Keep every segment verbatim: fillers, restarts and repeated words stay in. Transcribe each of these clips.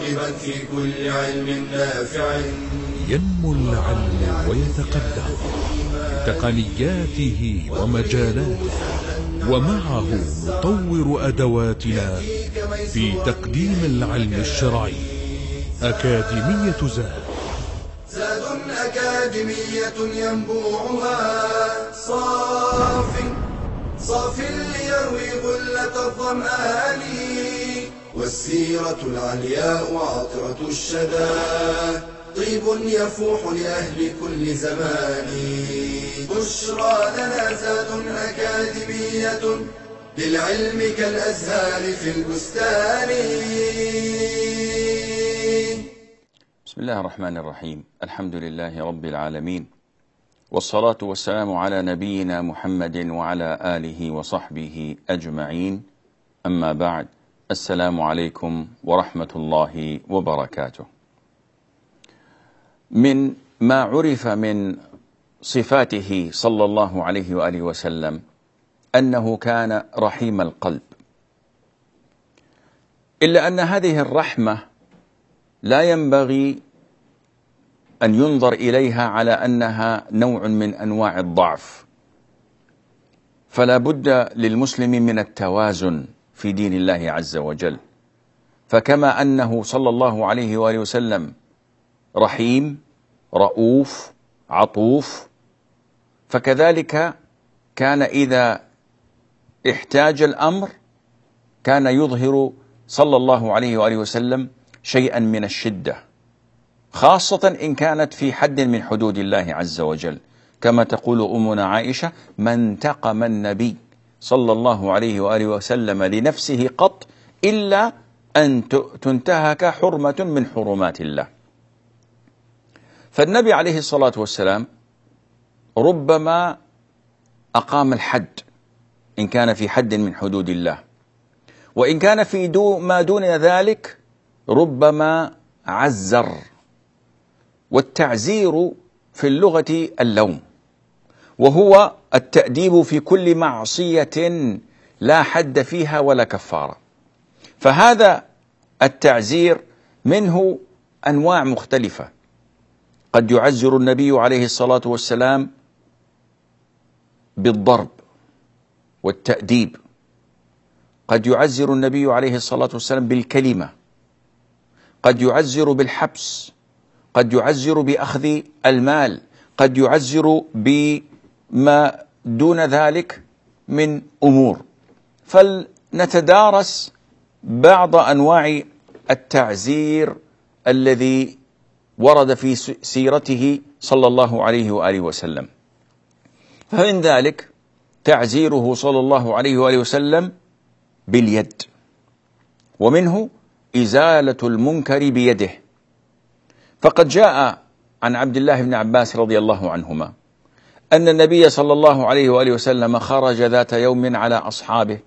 راغبا في كل علم نافع. ينمو العلم ويتقدم بتقنياته ومجالاته، ومعه نطور أدواتنا في تقديم العلم الشرعي. أكاديمية زاد، زاد أكاديمية ينبوعها صاف صاف ليروي غلة الظمآن، والسيرة العلياء عطرة الشدى طيب يفوح لأهل كل زمان. بشرى لنا زاد أكاديمية للعلم كالأزهار في البستان. بسم الله الرحمن الرحيم. الحمد لله رب العالمين، والصلاة والسلام على نبينا محمد وعلى آله وصحبه أجمعين. أما بعد، السلام عليكم ورحمة الله وبركاته. من ما عرف من صفاته صلى الله عليه وآله وسلم أنه كان رحيم القلب، إلا أن هذه الرحمة لا ينبغي أن ينظر إليها على أنها نوع من أنواع الضعف، فلا بد للمسلم من التوازن في دين الله عز وجل. فكما أنه صلى الله عليه وآله وسلم رحيم رؤوف عطوف، فكذلك كان إذا احتاج الأمر كان يظهر صلى الله عليه وآله وسلم شيئا من الشدة، خاصة إن كانت في حد من حدود الله عز وجل، كما تقول أمنا عائشة: ما انتقم النبي صلى الله عليه وآله وسلم لنفسه قط إلا أن تنتهك حرمة من حرمات الله. فالنبي عليه الصلاة والسلام ربما أقام الحد إن كان في حد من حدود الله، وإن كان في دو ما دون ذلك ربما عزر. والتعزير في اللغة اللوم، وهو التأديب في كل معصية لا حد فيها ولا كفارة. فهذا التعزير منه أنواع مختلفة. قد يعزر النبي عليه الصلاة والسلام بالضرب والتأديب، قد يعزر النبي عليه الصلاة والسلام بالكلمة، قد يعزر بالحبس، قد يعزر بأخذ المال، قد يعزر بما دون ذلك من أمور. فلنتدارس بعض أنواع التعزير الذي ورد في سيرته صلى الله عليه وآله وسلم. فمن ذلك تعزيره صلى الله عليه وآله وسلم باليد، ومنه إزالة المنكر بيده. فقد جاء عن عبد الله بن عباس رضي الله عنهما أن النبي صلى الله عليه وآله وسلم خرج ذات يوم على أصحابه،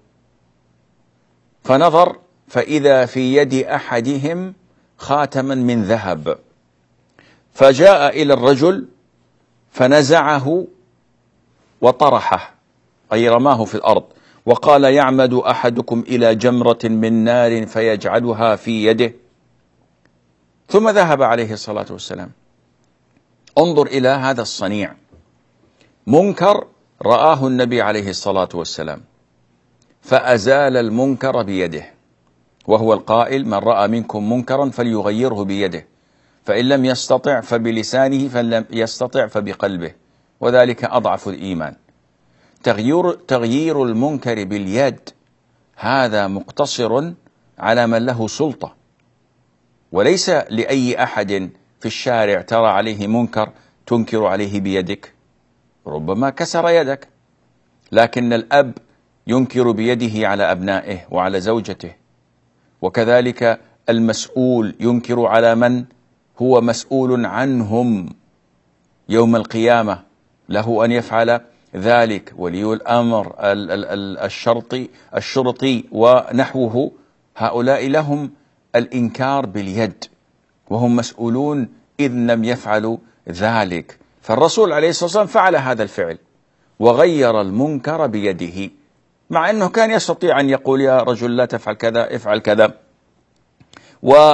فنظر فإذا في يد أحدهم خاتما من ذهب، فجاء إلى الرجل فنزعه وطرحه، أي رماه في الأرض، وقال: يعمد أحدكم إلى جمرة من نار فيجعلها في يده، ثم ذهب عليه الصلاة والسلام. انظر إلى هذا الصنيع، منكر رآه النبي عليه الصلاة والسلام فأزال المنكر بيده، وهو القائل: من رأى منكم منكرا فليغيره بيده، فإن لم يستطع فبلسانه، فإن لم يستطع فبقلبه، وذلك أضعف الإيمان. تغيير, تغيير المنكر باليد هذا مقتصر على من له سلطة، وليس لأي أحد في الشارع ترى عليه منكر تنكر عليه بيدك، ربما كسر يدك، لكن الأب ينكر بيده على أبنائه وعلى زوجته، وكذلك المسؤول ينكر على من هو مسؤول عنهم يوم القيامة، له أن يفعل ذلك. ولي الأمر، الشرطي الشرطي ونحوه، هؤلاء لهم الإنكار باليد وهم مسؤولون إذ لم يفعلوا ذلك. فالرسول عليه الصلاة والسلام فعل هذا الفعل وغير المنكر بيده، مع أنه كان يستطيع أن يقول: يا رجل لا تفعل كذا، افعل كذا.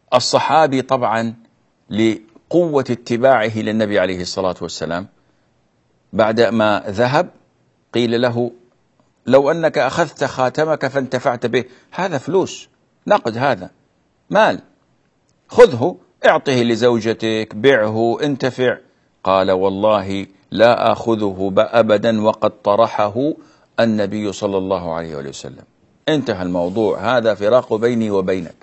الصحابي طبعا لقوة اتباعه للنبي عليه الصلاة والسلام بعد ما ذهب قيل له لو أنك أخذت خاتمك فانتفعت به، هذا فلوس، نقد، هذا مال، خذه اعطه لزوجتك، بعه، انتفع. قال والله لا آخذه أبدا وقد طرحه النبي صلى الله عليه وسلم. انتهى الموضوع، هذا فراق بيني وبينك.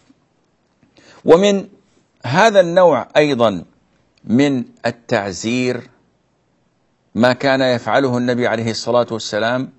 ومن هذا النوع أيضا من التعزير ما كان يفعله النبي عليه الصلاة والسلام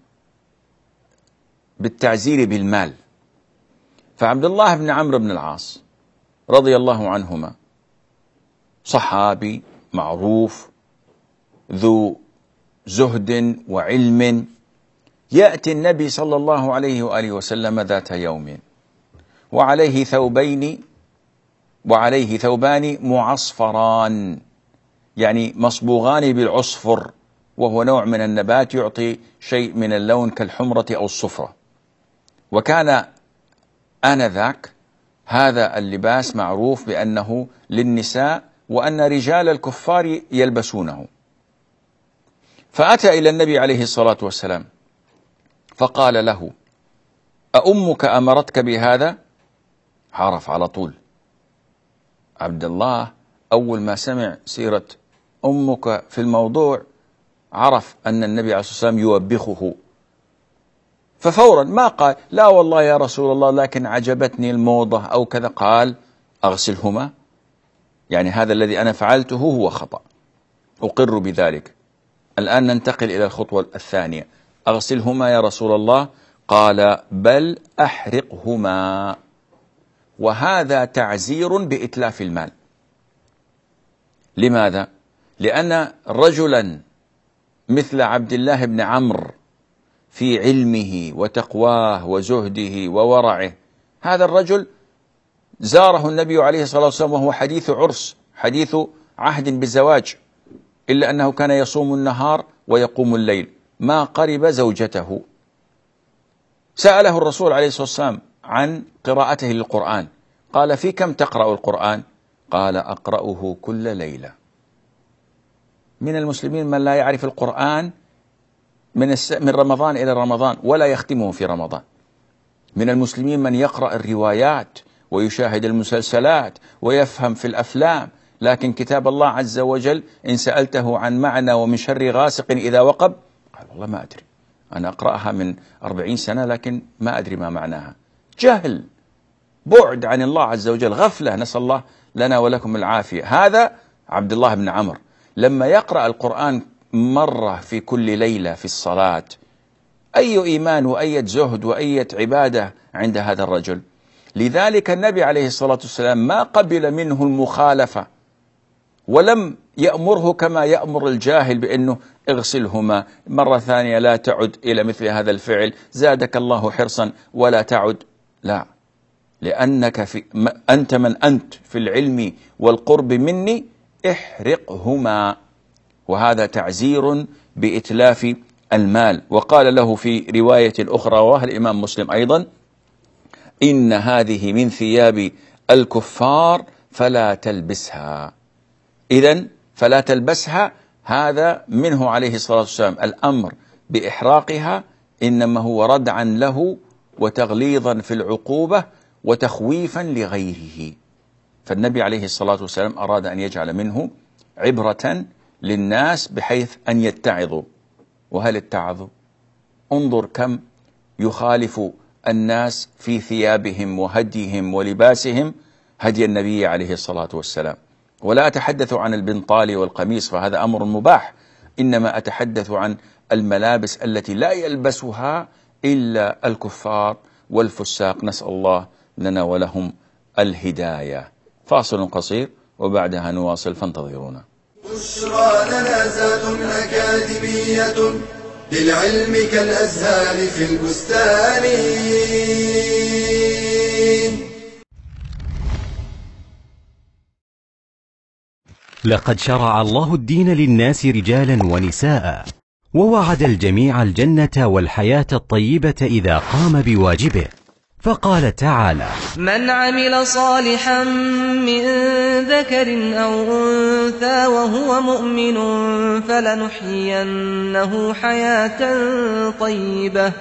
بالتعزير بالمال. فعبد الله بن عمرو بن العاص رضي الله عنهما صحابي معروف ذو زهد وعلم، يأتي النبي صلى الله عليه وآله وسلم ذات يوم وعليه ثوبين وعليه ثوبان معصفران، يعني مصبوغان بالعصفر، وهو نوع من النبات يعطي شيء من اللون كالحمرة أو الصفرة. وكان آنذاك هذا اللباس معروف بأنه للنساء وأن رجال الكفار يلبسونه. فأتى إلى النبي عليه الصلاة والسلام فقال له أأمك أمرتك بهذا؟ عرف على طول عبد الله، أول ما سمع سيرة أمك في الموضوع عرف أن النبي عليه الصلاة والسلام يوبخه، ففورا ما قال لا والله يا رسول الله لكن عجبتني الموضة أو كذا، قال أغسلهما، يعني هذا الذي أنا فعلته هو خطأ، أقر بذلك. الآن ننتقل إلى الخطوة الثانية، أغسلهما يا رسول الله، قال بل أحرقهما. وهذا تعزير بإتلاف المال. لماذا؟ لأن رجلا مثل عبد الله بن عمرو في علمه وتقواه وزهده وورعه، هذا الرجل زاره النبي عليه الصلاة والسلام وهو حديث عرس، حديث عهد بالزواج، إلا أنه كان يصوم النهار ويقوم الليل، ما قرب زوجته. سأله الرسول عليه الصلاة والسلام عن قراءته للقرآن، قال في كم تقرأ القرآن؟ قال أقرأه كل ليلة. من المسلمين من لا يعرف القرآن من, الس... من رمضان إلى رمضان ولا يختمه في رمضان. من المسلمين من يقرأ الروايات ويشاهد المسلسلات ويفهم في الأفلام، لكن كتاب الله عز وجل إن سألته عن معنى ومن شر غاسق إذا وقب قال والله ما أدري، أنا أقرأها من أربعين سنة لكن ما أدري ما معناها. جهل، بعد عن الله عز وجل، غفلة، نسأل الله لنا ولكم العافية. هذا عبد الله بن عمرو لما يقرأ القرآن مرة في كل ليلة في الصلاة، أي إيمان وأي زهد وأي عبادة عند هذا الرجل. لذلك النبي عليه الصلاة والسلام ما قبل منه المخالفة، ولم يأمره كما يأمر الجاهل بأنه اغسلهما مرة ثانية، لا تعد إلى مثل هذا الفعل، زادك الله حرصا ولا تعد. لا، لأنك في أنت من أنت في العلم والقرب مني، احرقهما. وهذا تعزير بإتلاف المال. وقال له في رواية أخرى وهو الإمام مسلم أيضا إن هذه من ثياب الكفار فلا تلبسها. إذن فلا تلبسها، هذا منه عليه الصلاة والسلام الأمر بإحراقها إنما هو ردعا له وتغليظا في العقوبة وتخويفا لغيره. فالنبي عليه الصلاة والسلام أراد أن يجعل منه عبرة للناس بحيث أن يتعظوا. وهل اتعظوا؟ انظر كم يخالف الناس في ثيابهم وهديهم ولباسهم هدي النبي عليه الصلاة والسلام. ولا أتحدث عن البنطال والقميص فهذا أمر مباح، إنما أتحدث عن الملابس التي لا يلبسها إلا الكفار والفساق، نسأل الله لنا ولهم الهداية. فاصل قصير وبعدها نواصل، فانتظرونا. بشرى لنا زاد أكاديمية للعلم كالأزهار في البستان. لقد شرع الله الدين للناس رجالا ونساء، ووعد الجميع الجنة والحياة الطيبة إذا قام بواجبه، فقال تعالى: من عمل صالحا من ذكر أو أنثى وهو مؤمن فلنحيينه حياة طيبة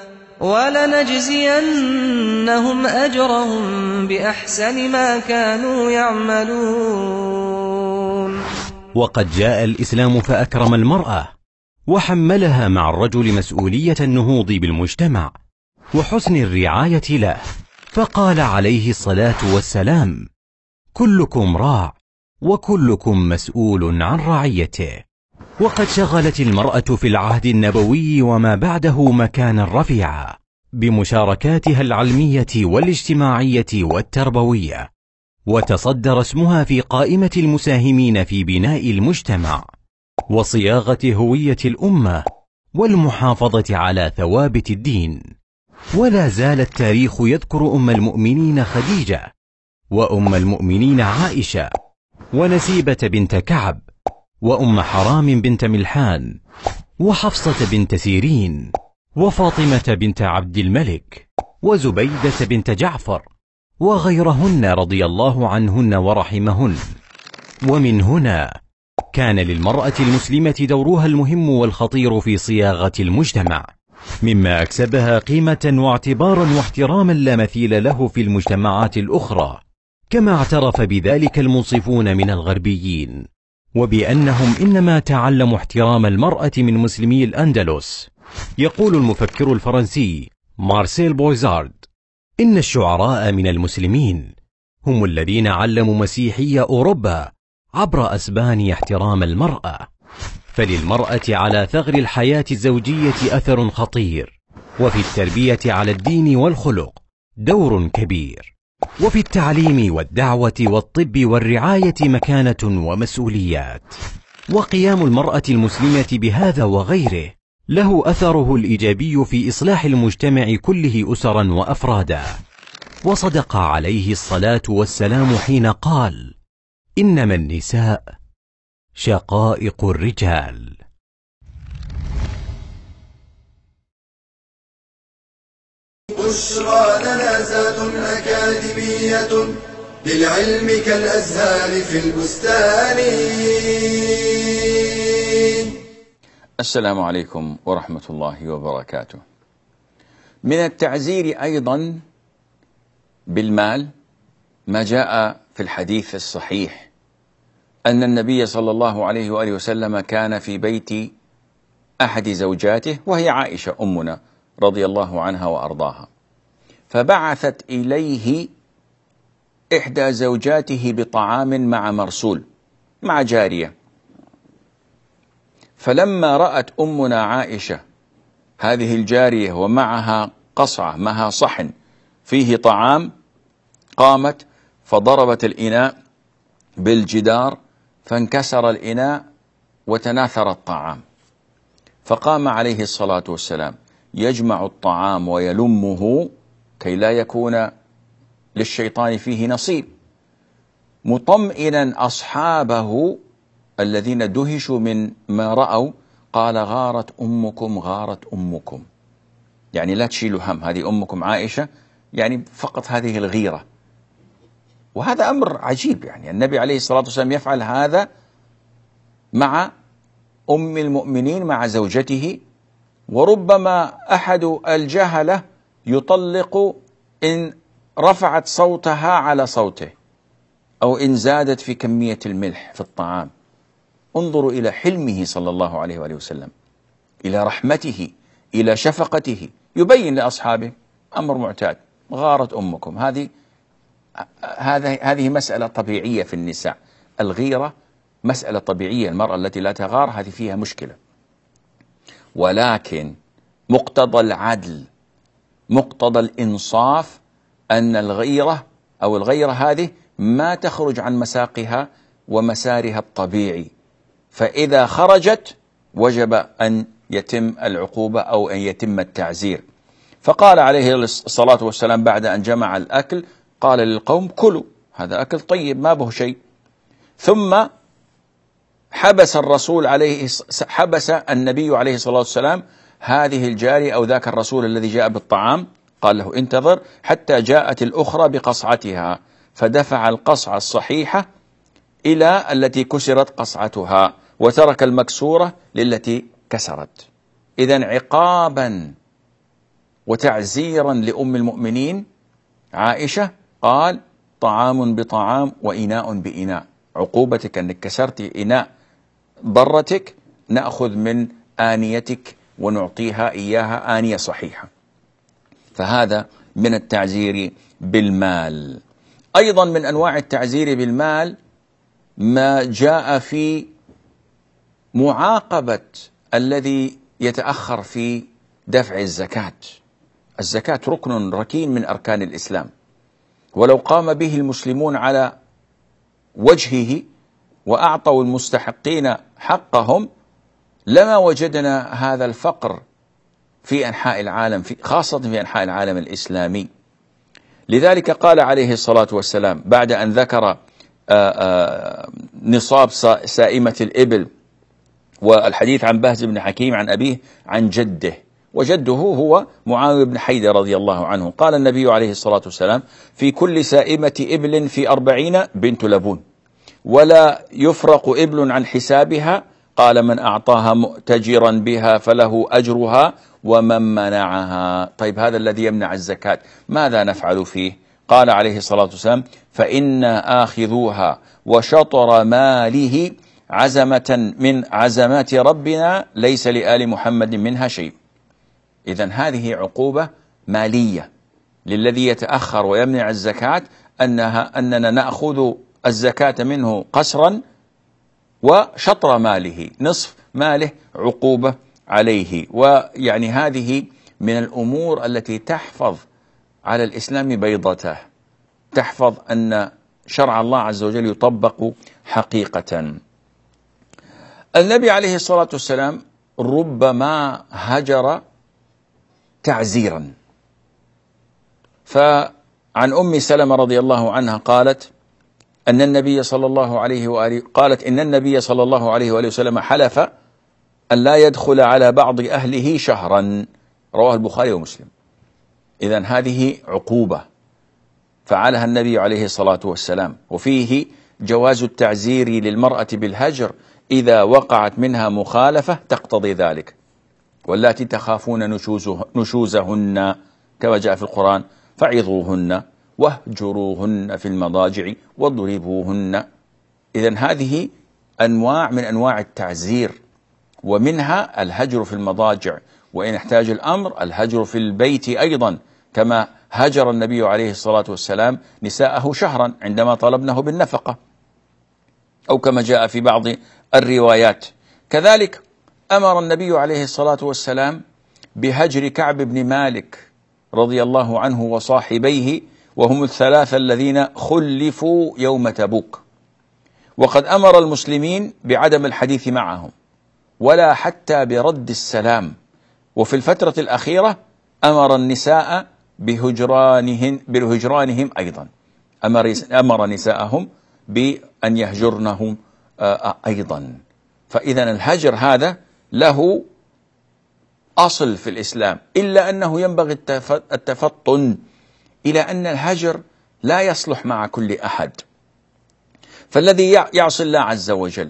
ولنجزينهم أجرهم بأحسن ما كانوا يعملون. وقد جاء الإسلام فأكرم المرأة وحملها مع الرجل مسؤولية النهوض بالمجتمع وحسن الرعاية له، فقال عليه الصلاة والسلام: كلكم راع وكلكم مسؤول عن رعيته. وقد شغلت المرأة في العهد النبوي وما بعده مكانا رفيعا بمشاركاتها العلمية والاجتماعية والتربوية، وتصدر اسمها في قائمة المساهمين في بناء المجتمع وصياغة هوية الأمة والمحافظة على ثوابت الدين. ولا زال التاريخ يذكر أم المؤمنين خديجة، وأم المؤمنين عائشة، ونسيبة بنت كعب، وأم حرام بنت ملحان، وحفصة بنت سيرين، وفاطمة بنت عبد الملك، وزبيدة بنت جعفر، وغيرهن رضي الله عنهن ورحمهن. ومن هنا كان للمرأة المسلمة دورها المهم والخطير في صياغة المجتمع، مما أكسبها قيمة واعتبارا واحتراما لا مثيل له في المجتمعات الأخرى، كما اعترف بذلك المنصفون من الغربيين، وبأنهم إنما تعلموا احترام المرأة من مسلمي الأندلس. يقول المفكر الفرنسي مارسيل بويزارد: إن الشعراء من المسلمين هم الذين علموا مسيحي أوروبا عبر أسبانيا احترام المرأة. فللمرأة على ثغر الحياة الزوجية أثر خطير، وفي التربية على الدين والخلق دور كبير، وفي التعليم والدعوة والطب والرعاية مكانة ومسؤوليات. وقيام المرأة المسلمة بهذا وغيره له أثره الإيجابي في إصلاح المجتمع كله أسرا وأفرادا. وصدق عليه الصلاة والسلام حين قال: إنما النساء شقائق الرجال. بشرى لنا زاد أكاديمية للعلم كالأزهار في البستان. السلام عليكم ورحمة الله وبركاته. من التعزير أيضا بالمال ما جاء في الحديث الصحيح أن النبي صلى الله عليه وآله وسلم كان في بيت أحد زوجاته وهي عائشة أمنا رضي الله عنها وأرضاها، فبعثت إليه إحدى زوجاته بطعام مع مرسول مع جارية، فلما رأت أمنا عائشة هذه الجارية ومعها قصعة معها صحن فيه طعام قامت فضربت الإناء بالجدار فانكسر الإناء وتناثر الطعام، فقام عليه الصلاة والسلام يجمع الطعام ويلمه كي لا يكون للشيطان فيه نصيب، مطمئنا أصحابه الذين دهشوا من ما رأوا. قال: غارت أمكم غارت أمكم، يعني لا تشيلوا هم، هذه أمكم عائشة، يعني فقط هذه الغيرة. وهذا أمر عجيب، يعني النبي عليه الصلاة والسلام يفعل هذا مع أم المؤمنين مع زوجته، وربما أحد الجهلة يطلق إن رفعت صوتها على صوته أو إن زادت في كمية الملح في الطعام. انظروا إلى حلمه صلى الله عليه وآله وسلم، إلى رحمته، إلى شفقته، يبين لأصحابه أمر معتاد، غارت أمكم. هذه هذه هذه مسألة طبيعية في النساء، الغيرة مسألة طبيعية، المرأة التي لا تغار هذه فيها مشكلة، ولكن مقتضى العدل مقتضى الإنصاف أن الغيرة أو الغيرة هذه ما تخرج عن مساقها ومسارها الطبيعي، فإذا خرجت وجب أن يتم العقوبة أو أن يتم التعزير. فقال عليه الصلاة والسلام بعد أن جمع الأكل قال للقوم: كلوا، هذا أكل طيب ما به شيء. ثم حبس الرسول عليه حبس النبي عليه الصلاة والسلام هذه الجارية أو ذاك الرسول الذي جاء بالطعام، قال له انتظر حتى جاءت الأخرى بقصعتها، فدفع القصعة الصحيحة إلى التي كسرت قصعتها، وترك المكسورة للتي كسرت. إذن عقابا وتعزيرا لأم المؤمنين عائشة قال طعام بطعام وإناء بإناء، عقوبتك أنك كسرت إناء ضرتك نأخذ من آنيتك ونعطيها إياها آنية صحيحة. فهذا من التعزير بالمال. أيضا من أنواع التعزير بالمال ما جاء في معاقبة الذي يتأخر في دفع الزكاة. الزكاة ركن ركين من أركان الإسلام، ولو قام به المسلمون على وجهه وأعطوا المستحقين حقهم لما وجدنا هذا الفقر في أنحاء العالم، في خاصة في أنحاء العالم الإسلامي. لذلك قال عليه الصلاة والسلام بعد أن ذكر آآ آآ نصاب سائمة الإبل والحديث عن بهز بن حكيم عن أبيه عن جده، وجده هو معاوية بن حيدة رضي الله عنه، قال النبي عليه الصلاة والسلام في كل سائمة إبل في أربعين بنت لبون، ولا يفرق إبل عن حسابها، قال من أعطاها مؤتجرا بها فله أجرها ومن منعها. طيب هذا الذي يمنع الزكاة ماذا نفعل فيه؟ قال عليه الصلاة والسلام فإنا آخذوها وشطر ماله عزمة من عزمات ربنا ليس لآل محمد منها شيء. إذن هذه عقوبة مالية للذي يتأخر ويمنع الزكاة، أنها أننا نأخذ الزكاة منه قسرا وشطر ماله نصف ماله عقوبة عليه. ويعني هذه من الأمور التي تحفظ على الإسلام بيضته، تحفظ أن شرع الله عز وجل يطبق حقيقة. النبي عليه الصلاة والسلام ربما هجر تعزيرا، فعن أم سلمة رضي الله عنها قالت أن النبي صلى الله عليه وآله قالت إن النبي صلى الله عليه وآله وسلم حلف أن لا يدخل على بعض أهله شهرا، رواه البخاري ومسلم. إذن هذه عقوبة فعلها النبي عليه الصلاة والسلام، وفيه جواز التعزير للمرأة بالهجر إذا وقعت منها مخالفة تقتضي ذلك، واللاتي تخافون نشوزهن كما جاء في القرآن فعظوهن واهجروهن في المضاجع واضربوهن. إذن هذه أنواع من أنواع التعزير، ومنها الهجر في المضاجع، وإن احتاج الأمر الهجر في البيت أيضا، كما هجر النبي عليه الصلاة والسلام نساءه شهرا عندما طلبنه بالنفقة، أو كما جاء في بعض الروايات. كذلك أمر النبي عليه الصلاة والسلام بهجر كعب بن مالك رضي الله عنه وصاحبيه، وهم الثلاثة الذين خلفوا يوم تبوك، وقد أمر المسلمين بعدم الحديث معهم ولا حتى برد السلام. وفي الفترة الأخيرة أمر النساء بهجرانهن بهجرانهم أيضا، أمر, أمر نساءهم بأن يهجرنهم أيضا. فإذا الهجر هذا له أصل في الإسلام، إلا أنه ينبغي التفطن إلى أن الهجر لا يصلح مع كل أحد. فالذي يعصي الله عز وجل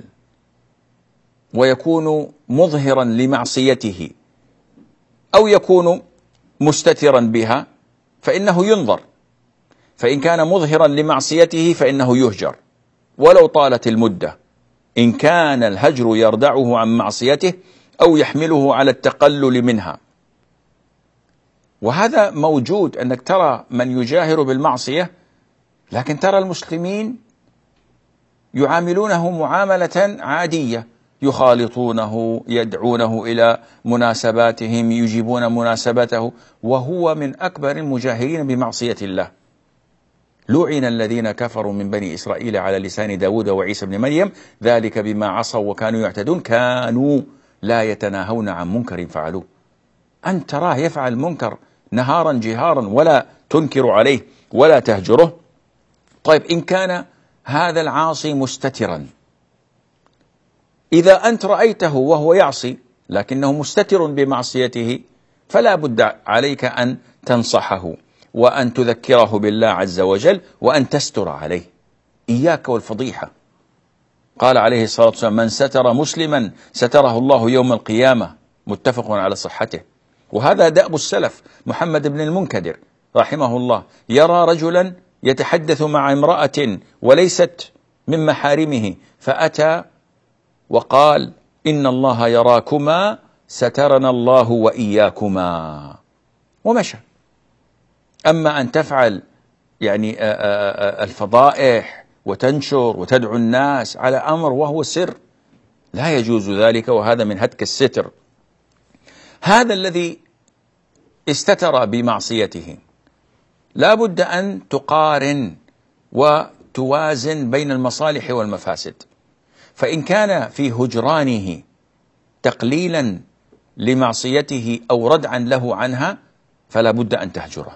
ويكون مظهرا لمعصيته أو يكون مستترا بها فإنه ينظر، فإن كان مظهرا لمعصيته فإنه يهجر ولو طالت المدة، إن كان الهجر يردعه عن معصيته أو يحمله على التقلل منها. وهذا موجود، أنك ترى من يجاهر بالمعصية لكن ترى المسلمين يعاملونه معاملة عادية، يخالطونه، يدعونه إلى مناسباتهم، يجيبون مناسبته، وهو من أكبر المجاهرين بمعصية الله. لعن الذين كفروا من بني إسرائيل على لسان داود وعيسى بن مريم ذلك بما عصوا وكانوا يعتدون كانوا لا يتناهون عن منكر فعلوه. أن تراه يفعل منكر نهارا جهارا ولا تنكر عليه ولا تهجره. طيب إن كان هذا العاصي مستترا، إذا أنت رأيته وهو يعصي لكنه مستتر بمعصيته فلا بد عليك أن تنصحه وأن تذكره بالله عز وجل وأن تستر عليه. إياك والفضيحة. قال عليه الصلاة والسلام: من ستر مسلما ستره الله يوم القيامة، متفق على صحته. وهذا دأب السلف. محمد بن المنكدر رحمه الله يرى رجلا يتحدث مع امرأة وليست من محارمه، فأتى وقال: إن الله يراكما سترنا الله وإياكما، ومشى. أما أن تفعل يعني الفضائح وتنشر وتدعو الناس على أمر وهو سر، لا يجوز ذلك، وهذا من هتك الستر. هذا الذي استتر بمعصيته لا بد أن تقارن وتوازن بين المصالح والمفاسد. فإن كان في هجرانه تقليلا لمعصيته أو ردعا له عنها فلا بد أن تهجره.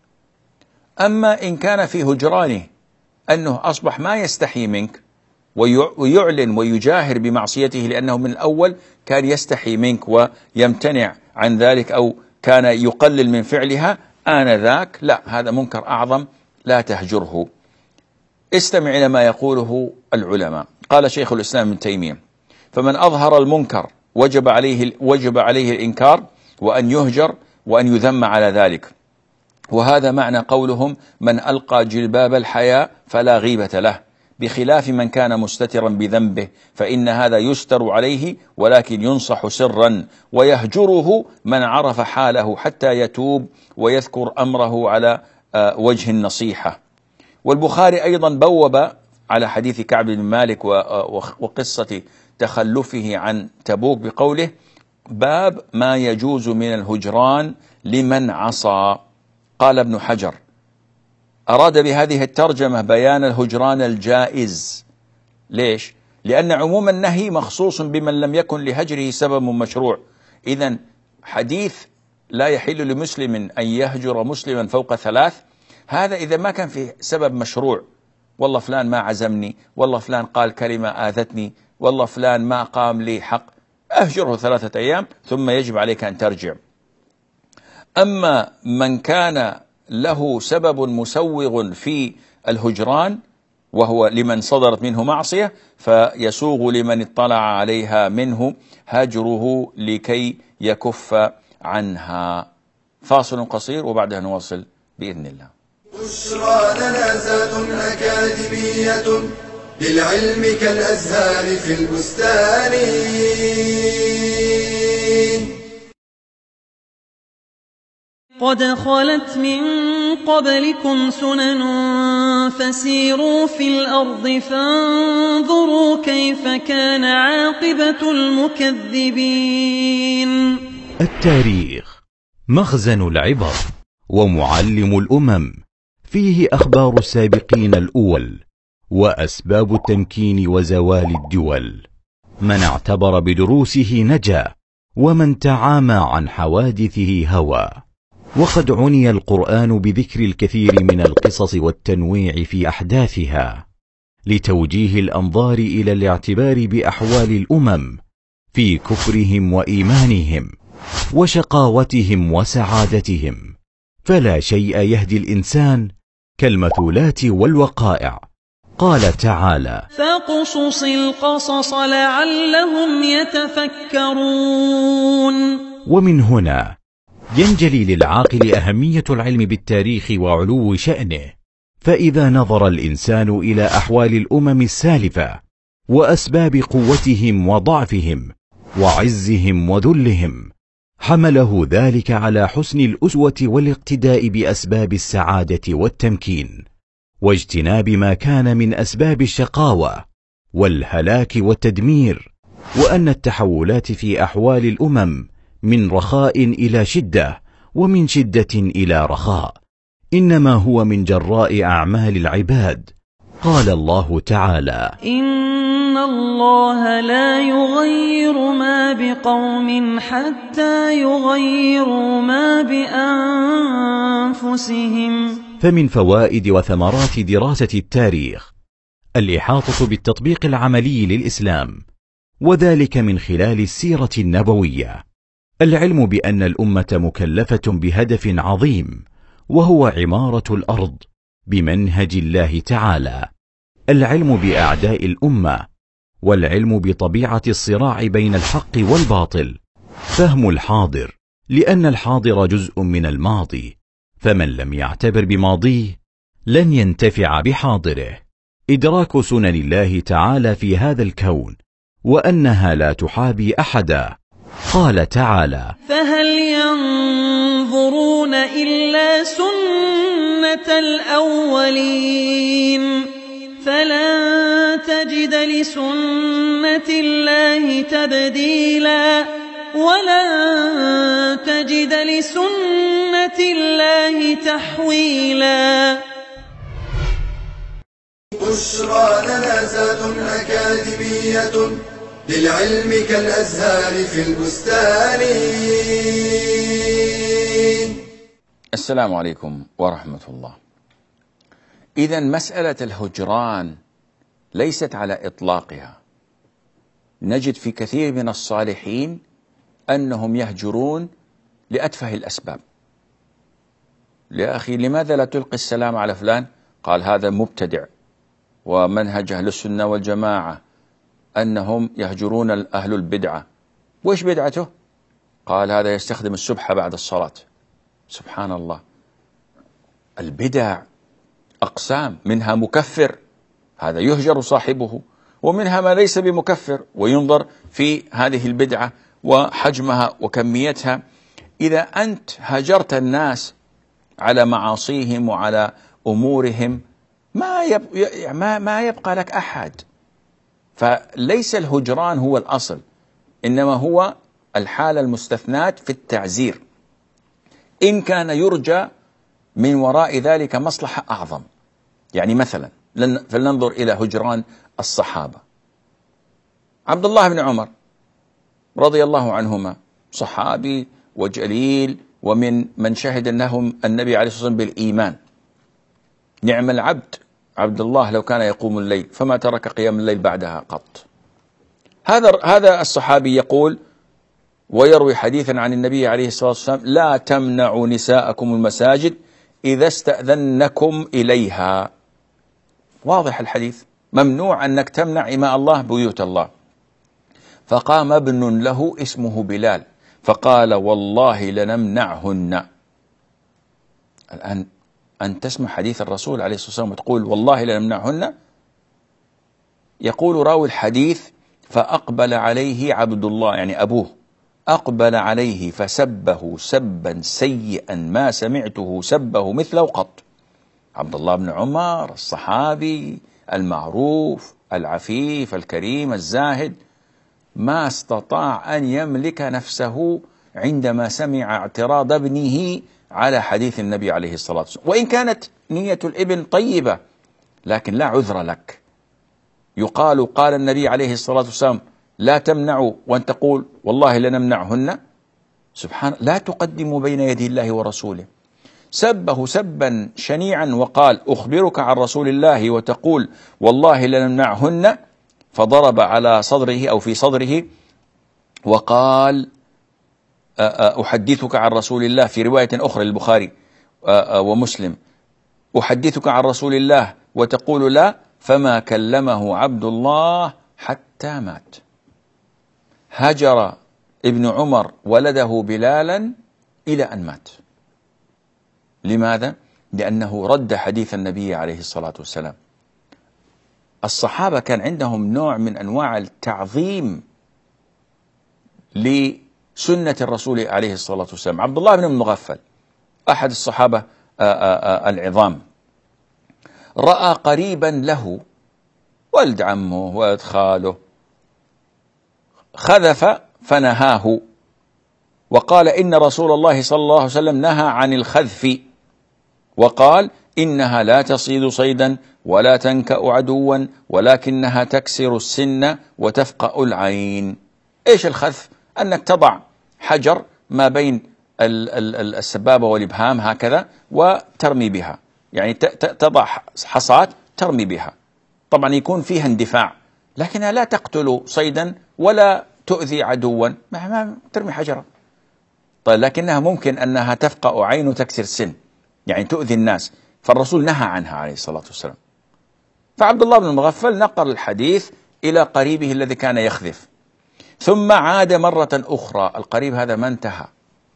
أما إن كان في هجرانه أنه أصبح ما يستحي منك ويعلن ويجاهر بمعصيته، لأنه من الأول كان يستحي منك ويمتنع عن ذلك أو كان يقلل من فعلها، آنذاك لا، هذا منكر أعظم، لا تهجره. استمع إلى ما يقوله العلماء. قال شيخ الإسلام ابن تيمية: فمن أظهر المنكر وجب عليه وجب عليه الإنكار وأن يهجر وأن يذم على ذلك. وهذا معنى قولهم: من ألقى جلباب الحياء فلا غيبة له، بخلاف من كان مستترا بذنبه، فإن هذا يستر عليه ولكن ينصح سرا، ويهجره من عرف حاله حتى يتوب ويذكر أمره على وجه النصيحة. والبخاري أيضا بوب على حديث كعب بن مالك وقصة تخلفه عن تبوك بقوله: باب ما يجوز من الهجران لمن عصى. قال ابن حجر: أراد بهذه الترجمة بيان الهجران الجائز. ليش؟ لأن عموم النهي مخصوص بمن لم يكن لهجره سبب مشروع. إذن حديث لا يحل لمسلم أن يهجر مسلما فوق ثلاث، هذا إذا ما كان فيه سبب مشروع، والله فلان ما عزمني، والله فلان قال كلمة آذتني، والله فلان ما قام لي حق، أهجره ثلاثة أيام ثم يجب عليك أن ترجع. أما من كان له سبب مسوغ في الهجران وهو لمن صدرت منه معصية، فيسوغ لمن اطلع عليها منه هجره لكي يكف عنها. فاصل قصير وبعدها نواصل بإذن الله. بشرى لنا زاد أكاديمية للعلم كالأزهار في البستان. قد خلت من قبلكم سنن فسيروا في الأرض فانظروا كيف كان عاقبة المكذبين. التاريخ مخزن العبر ومعلم الأمم، فيه أخبار السابقين الأول وأسباب التمكين وزوال الدول. من اعتبر بدروسه نجا، ومن تعامى عن حوادثه هوى. وقد عني القرآن بذكر الكثير من القصص والتنويع في أحداثها لتوجيه الأنظار إلى الاعتبار بأحوال الأمم في كفرهم وإيمانهم وشقاوتهم وسعادتهم. فلا شيء يهدي الإنسان كالمثولات والوقائع. قال تعالى: فاقصص القصص لعلهم يتفكرون. ومن هنا ينجلي للعاقل أهمية العلم بالتاريخ وعلو شأنه. فإذا نظر الإنسان إلى أحوال الأمم السالفة وأسباب قوتهم وضعفهم وعزهم وذلهم، حمله ذلك على حسن الأسوة والاقتداء بأسباب السعادة والتمكين، واجتناب ما كان من أسباب الشقاوة والهلاك والتدمير. وأن التحولات في أحوال الأمم من رخاء إلى شدة ومن شدة إلى رخاء إنما هو من جراء أعمال العباد. قال الله تعالى: إن الله لا يغير ما بقوم حتى يغيروا ما بأنفسهم. فمن فوائد وثمرات دراسة التاريخ الإحاطة بالتطبيق العملي للإسلام، وذلك من خلال السيرة النبوية العلم بأن الأمة مكلفة بهدف عظيم، وهو عمارة الأرض بمنهج الله تعالى. العلم بأعداء الأمة، والعلم بطبيعة الصراع بين الحق والباطل. فهم الحاضر، لأن الحاضر جزء من الماضي، فمن لم يعتبر بماضيه لن ينتفع بحاضره. إدراك سنن الله تعالى في هذا الكون، وأنها لا تحابي أحدا. قال تعالى: فهل ينظرون إلا سنة الأولين فلن تجد لسنة الله تبديلا ولن تجد لسنة الله تحويلا. بشرى لنا زاد أكاديمية للعلم كالأزهار في البستان. السلام عليكم ورحمة الله. إذن مسألة الهجران ليست على إطلاقها. نجد في كثير من الصالحين أنهم يهجرون لأتفه الأسباب. يا أخي لماذا لا تلقي السلام على فلان؟ قال هذا مبتدع. ومنهج أهل السنة والجماعة أنهم يهجرون أهل البدعة. وإيش بدعته؟ قال هذا يستخدم السبحة بعد الصلاة. سبحان الله، البدع أقسام، منها مكفر هذا يهجر صاحبه، ومنها ما ليس بمكفر وينظر في هذه البدعة وحجمها وكميتها. إذا أنت هجرت الناس على معاصيهم وعلى أمورهم ما يبقى, ما يبقى لك أحد. فليس الهجران هو الأصل، إنما هو الحالة المستثناة في التعزير، إن كان يرجى من وراء ذلك مصلحة أعظم. يعني مثلا فلننظر إلى هجران الصحابة. عبد الله بن عمر رضي الله عنهما صحابي وجليل، ومن من شهد أنهم النبي عليه الصلاة والسلام بالإيمان. نعم العبد عبد الله لو كان يقوم الليل فما ترك قيام الليل بعدها قط. هذا هذا الصحابي يقول ويروي حديثا عن النبي عليه الصلاة والسلام: لا تمنعوا نساءكم المساجد إذا استأذنكم إليها. واضح الحديث، ممنوع أنك تمنع إماء الله بيوت الله. فقام ابن له اسمه بلال فقال: والله لنمنعهن. الآن أن تسمع حديث الرسول عليه الصلاة والسلام وتقول والله لنمنعهن. يقول راوي الحديث: فأقبل عليه عبد الله، يعني أبوه، أقبل عليه فسبه سبا سيئا ما سمعته سبه مثله قط. عبد الله بن عمر الصحابي المعروف العفيف الكريم الزاهد ما استطاع أن يملك نفسه عندما سمع اعتراض ابنه على حديث النبي عليه الصلاة والسلام، وإن كانت نية الابن طيبة لكن لا عذر لك. يقال قال النبي عليه الصلاة والسلام: لا تمنعوا، وأن تقول والله لنمنعهن. سبحان، لا تقدموا بين يدي الله ورسوله. سبه سبا شنيعا وقال: أخبرك عن رسول الله وتقول والله لنمنعهن. فضرب على صدره أو في صدره وقال: أحدثك عن رسول الله، في رواية أخرى للبخاري ومسلم: أحدثك عن رسول الله وتقول لا. فما كلمه عبد الله حتى مات. هجر ابن عمر ولده بلالا إلى أن مات. لماذا؟ لأنه رد حديث النبي عليه الصلاة والسلام. الصحابة كان عندهم نوع من أنواع التعظيم لسنة الرسول عليه الصلاة والسلام. عبد الله بن مغفل أحد الصحابة العظام رأى قريبا له ولد عمه ولد خاله خذف فنهاه وقال: إن رسول الله صلى الله عليه وسلم نهى عن الخذف، وقال: إنها لا تصيد صيدا ولا تنكأ عدوا ولكنها تكسر السن وتفقأ العين. إيش الخذف؟ أنك تضع حجر ما بين السبابة والإبهام هكذا وترمي بها، يعني تضع حصاة ترمي بها. طبعا يكون فيها اندفاع لكنها لا تقتل صيدا ولا تؤذي عدوا، ما ترمي حجرة. طيب لكنها ممكن أنها تفقأ عين وتكسر سن، يعني تؤذي الناس، فالرسول نهى عنها عليه الصلاة والسلام. فعبد الله بن المغفل نقل الحديث إلى قريبه الذي كان يخذف، ثم عاد مرة أخرى، القريب هذا ما انتهى،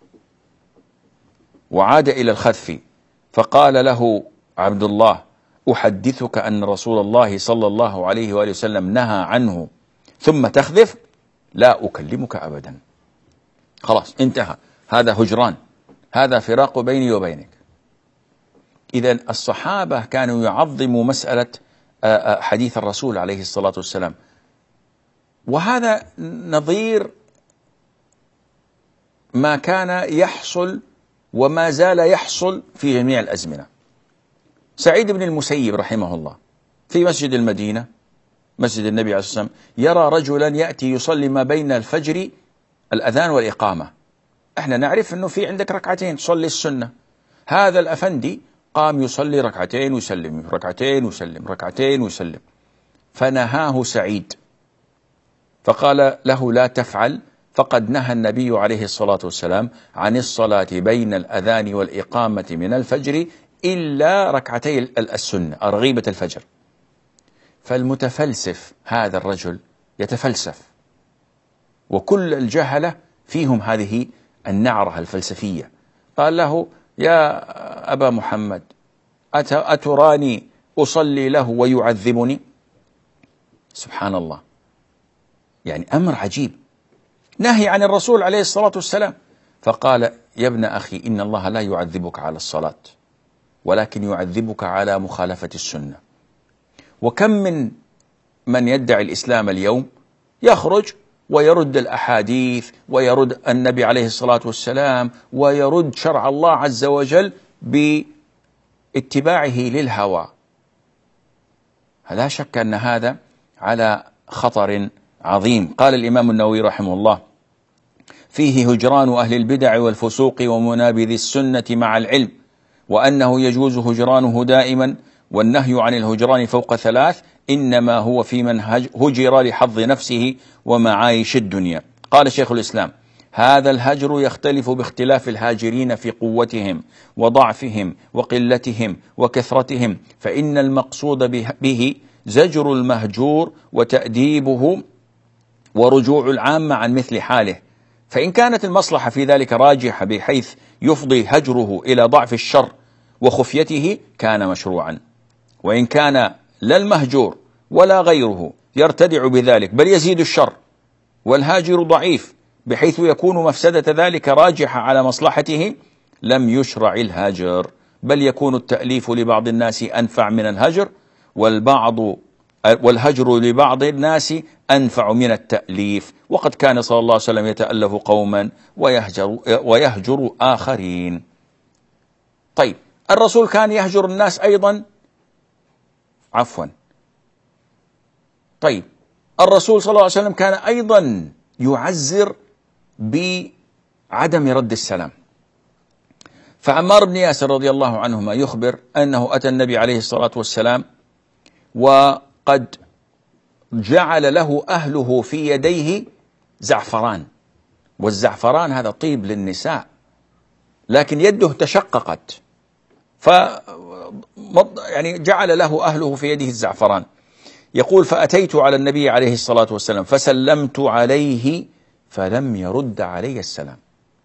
وعاد إلى الخذف، فقال له عبد الله: أحدثك أن رسول الله صلى الله عليه وآله وسلم نهى عنه ثم تخذف؟ لا أكلمك أبدا. خلاص انتهى، هذا هجران، هذا فراق بيني وبينك. إذن الصحابة كانوا يعظموا مسألة حديث الرسول عليه الصلاة والسلام، وهذا نظير ما كان يحصل وما زال يحصل في جميع الأزمنة. سعيد بن المسيب رحمه الله في مسجد المدينة، مسجد النبي عليه الصلاة والسلام، يرى رجلا يأتي يصلي ما بين الفجر الأذان والإقامة. احنا نعرف أنه في عندك ركعتين تصلي السنة. هذا الأفندي قام يصلي ركعتين ويسلم، ركعتين ويسلم، ركعتين ويسلم، فنهاه سعيد فقال له: لا تفعل، فقد نهى النبي عليه الصلاة والسلام عن الصلاة بين الأذان والإقامة من الفجر إلا ركعتي السنة رغيبة الفجر. فالمتفلسف هذا الرجل يتفلسف، وكل الجهلة فيهم هذه النعرة الفلسفية. قال له: يا أبا محمد، أتراني أصلي له ويعذبني؟ سبحان الله، يعني أمر عجيب، نهي عن الرسول عليه الصلاة والسلام. فقال: يا ابن أخي، إن الله لا يعذبك على الصلاة، ولكن يعذبك على مخالفة السنة. وكم من من يدعي الإسلام اليوم يخرج ويرد الأحاديث ويرد النبي عليه الصلاة والسلام ويرد شرع الله عز وجل باتباعه للهوى. لا شك أن هذا على خطر عظيم. قال الإمام النووي رحمه الله: فيه هجران أهل البدع والفسوق ومنابذ السنة مع العلم، وأنه يجوز هجرانه دائما، والنهي عن الهجران فوق ثلاث إنما هو في من هجر لحظ نفسه ومعايش الدنيا. قال شيخ الإسلام: هذا الهجر يختلف باختلاف الهاجرين في قوتهم وضعفهم وقلتهم وكثرتهم، فإن المقصود به زجر المهجور وتأديبه ورجوع العامة عن مثل حاله. فإن كانت المصلحة في ذلك راجحة بحيث يفضي هجره إلى ضعف الشر وخفيته كان مشروعا، وإن كان لا المهجور ولا غيره يرتدع بذلك بل يزيد الشر والهاجر ضعيف بحيث يكون مفسدة ذلك راجحة على مصلحته، لم يشرع الهاجر، بل يكون التأليف لبعض الناس أنفع من الهجر، والبعض والهجر لبعض الناس أنفع من التأليف. وقد كان صلى الله عليه وسلم يتألف قوما ويهجر, ويهجر آخرين. طيب، الرسول كان يهجر الناس أيضا، عفوا طيب الرسول صلى الله عليه وسلم كان أيضا يعزر بعدم رد السلام. فعمار بن ياسر رضي الله عنهما يخبر أنه أتى النبي عليه الصلاة والسلام وقد جعل له أهله في يديه زعفران، والزعفران هذا طيب للنساء، لكن يده تشققت، ف يعني جعل له أهله في يده الزعفران. يقول: فأتيت على النبي عليه الصلاة والسلام فسلمت عليه فلم يرد علي السلام.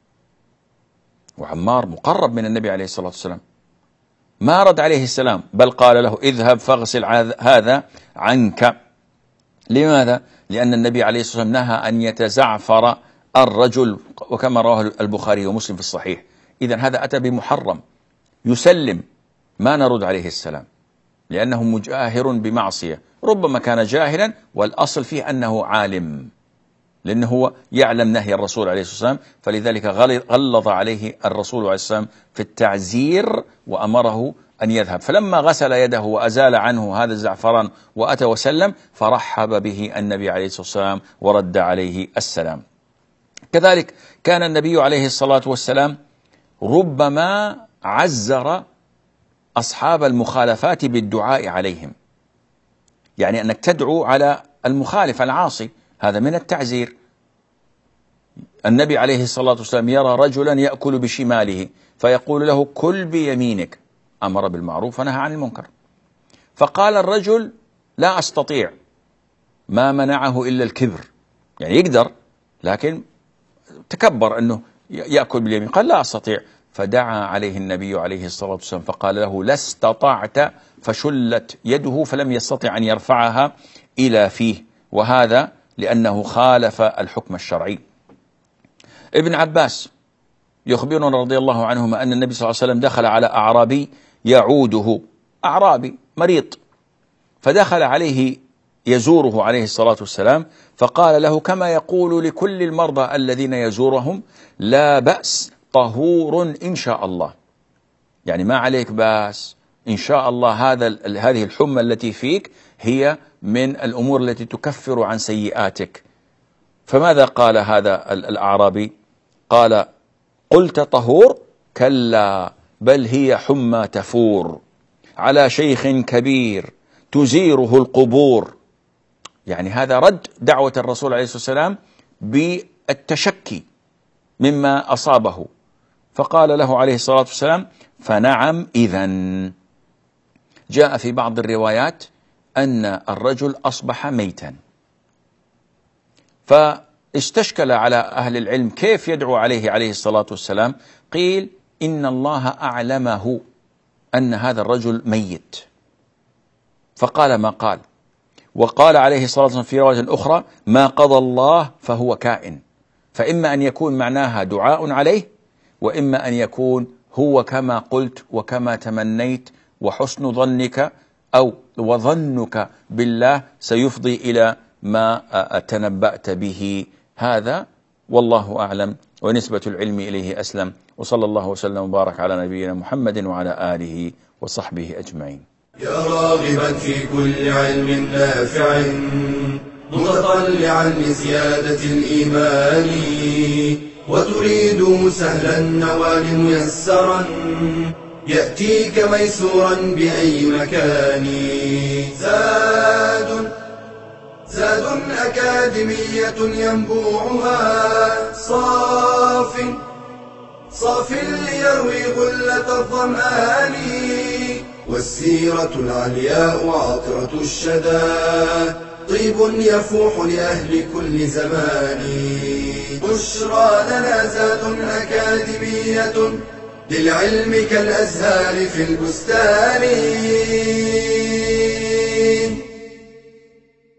وعمار مقرب من النبي عليه الصلاة والسلام، ما رد عليه السلام، بل قال له: اذهب فاغسل هذا عنك. لماذا؟ لأن النبي عليه الصلاة والسلام نهى أن يتزعفر الرجل، وكما رواه البخاري ومسلم في الصحيح. إذن هذا أتى بمحرم، يسلم ما نرد عليه السلام لأنه مجاهر بمعصية، ربما كان جاهلا والأصل فيه أنه عالم، لأنه هو يعلم نهي الرسول عليه الصلاة والسلام، فلذلك غلظ عليه الرسول عليه الصلاة والسلام في التعزير وأمره أن يذهب. فلما غسل يده وأزال عنه هذا الزعفران وأتى وسلم، فرحب به النبي عليه الصلاة والسلام ورد عليه السلام. كذلك كان النبي عليه الصلاة والسلام ربما عزر أصحاب المخالفات بالدعاء عليهم، يعني أنك تدعو على المخالف العاصي، هذا من التعزير. النبي عليه الصلاة والسلام يرى رجلا يأكل بشماله فيقول له كل بيمينك، أمر بالمعروف ونهى عن المنكر. فقال الرجل لا أستطيع، ما منعه إلا الكبر، يعني يقدر لكن تكبر أنه يأكل باليمين، قال لا أستطيع. فدعا عليه النبي عليه الصلاة والسلام فقال له لا استطعت، فشلت يده فلم يستطع أن يرفعها إلى فيه، وهذا لأنه خالف الحكم الشرعي. ابن عباس يخبرنا رضي الله عنهما أن النبي صلى الله عليه وسلم دخل على أعرابي يعوده، أعرابي مريض، فدخل عليه يزوره عليه الصلاة والسلام فقال له كما يقول لكل المرضى الذين يزورهم لا بأس طهور إن شاء الله، يعني ما عليك بأس إن شاء الله، هذا هذه الحمى التي فيك هي من الأمور التي تكفر عن سيئاتك. فماذا قال هذا الأعرابي؟ قال قلت طهور؟ كلا بل هي حمى تفور على شيخ كبير تزيره القبور. يعني هذا رد دعوة الرسول عليه الصلاة والسلام بالتشكي مما أصابه. فقال له عليه الصلاة والسلام فنعم إذن. جاء في بعض الروايات أن الرجل أصبح ميتا، فاستشكل على أهل العلم كيف يدعو عليه عليه الصلاة والسلام. قيل إن الله أعلمه أن هذا الرجل ميت فقال ما قال. وقال عليه الصلاة والسلام في رواية أخرى ما قضى الله فهو كائن، فإما أن يكون معناها دعاء عليه، وإما أن يكون هو كما قلت وكما تمنيت، وحسن ظنك أو وظنك بالله سيفضي إلى ما تنبأت به. هذا والله أعلم، ونسبة العلم إليه أسلم. وصلى الله وسلم وبارك على نبينا محمد وعلى آله وصحبه أجمعين. يا راغبا في كل علم نافع متطلعا لزيادة الإيمان، وتريد سهلا النوال ميسرا يأتيك ميسورا بأي مكان. زاد زاد أكاديمية ينبوعها صاف صاف ليروي غلة الظمآن، والسيرة العلياء عطرة الشدى طيب يفوح لأهل كل زمان. بشرى لنا زاد أكاديمية للعلم كالأزهار في البستان.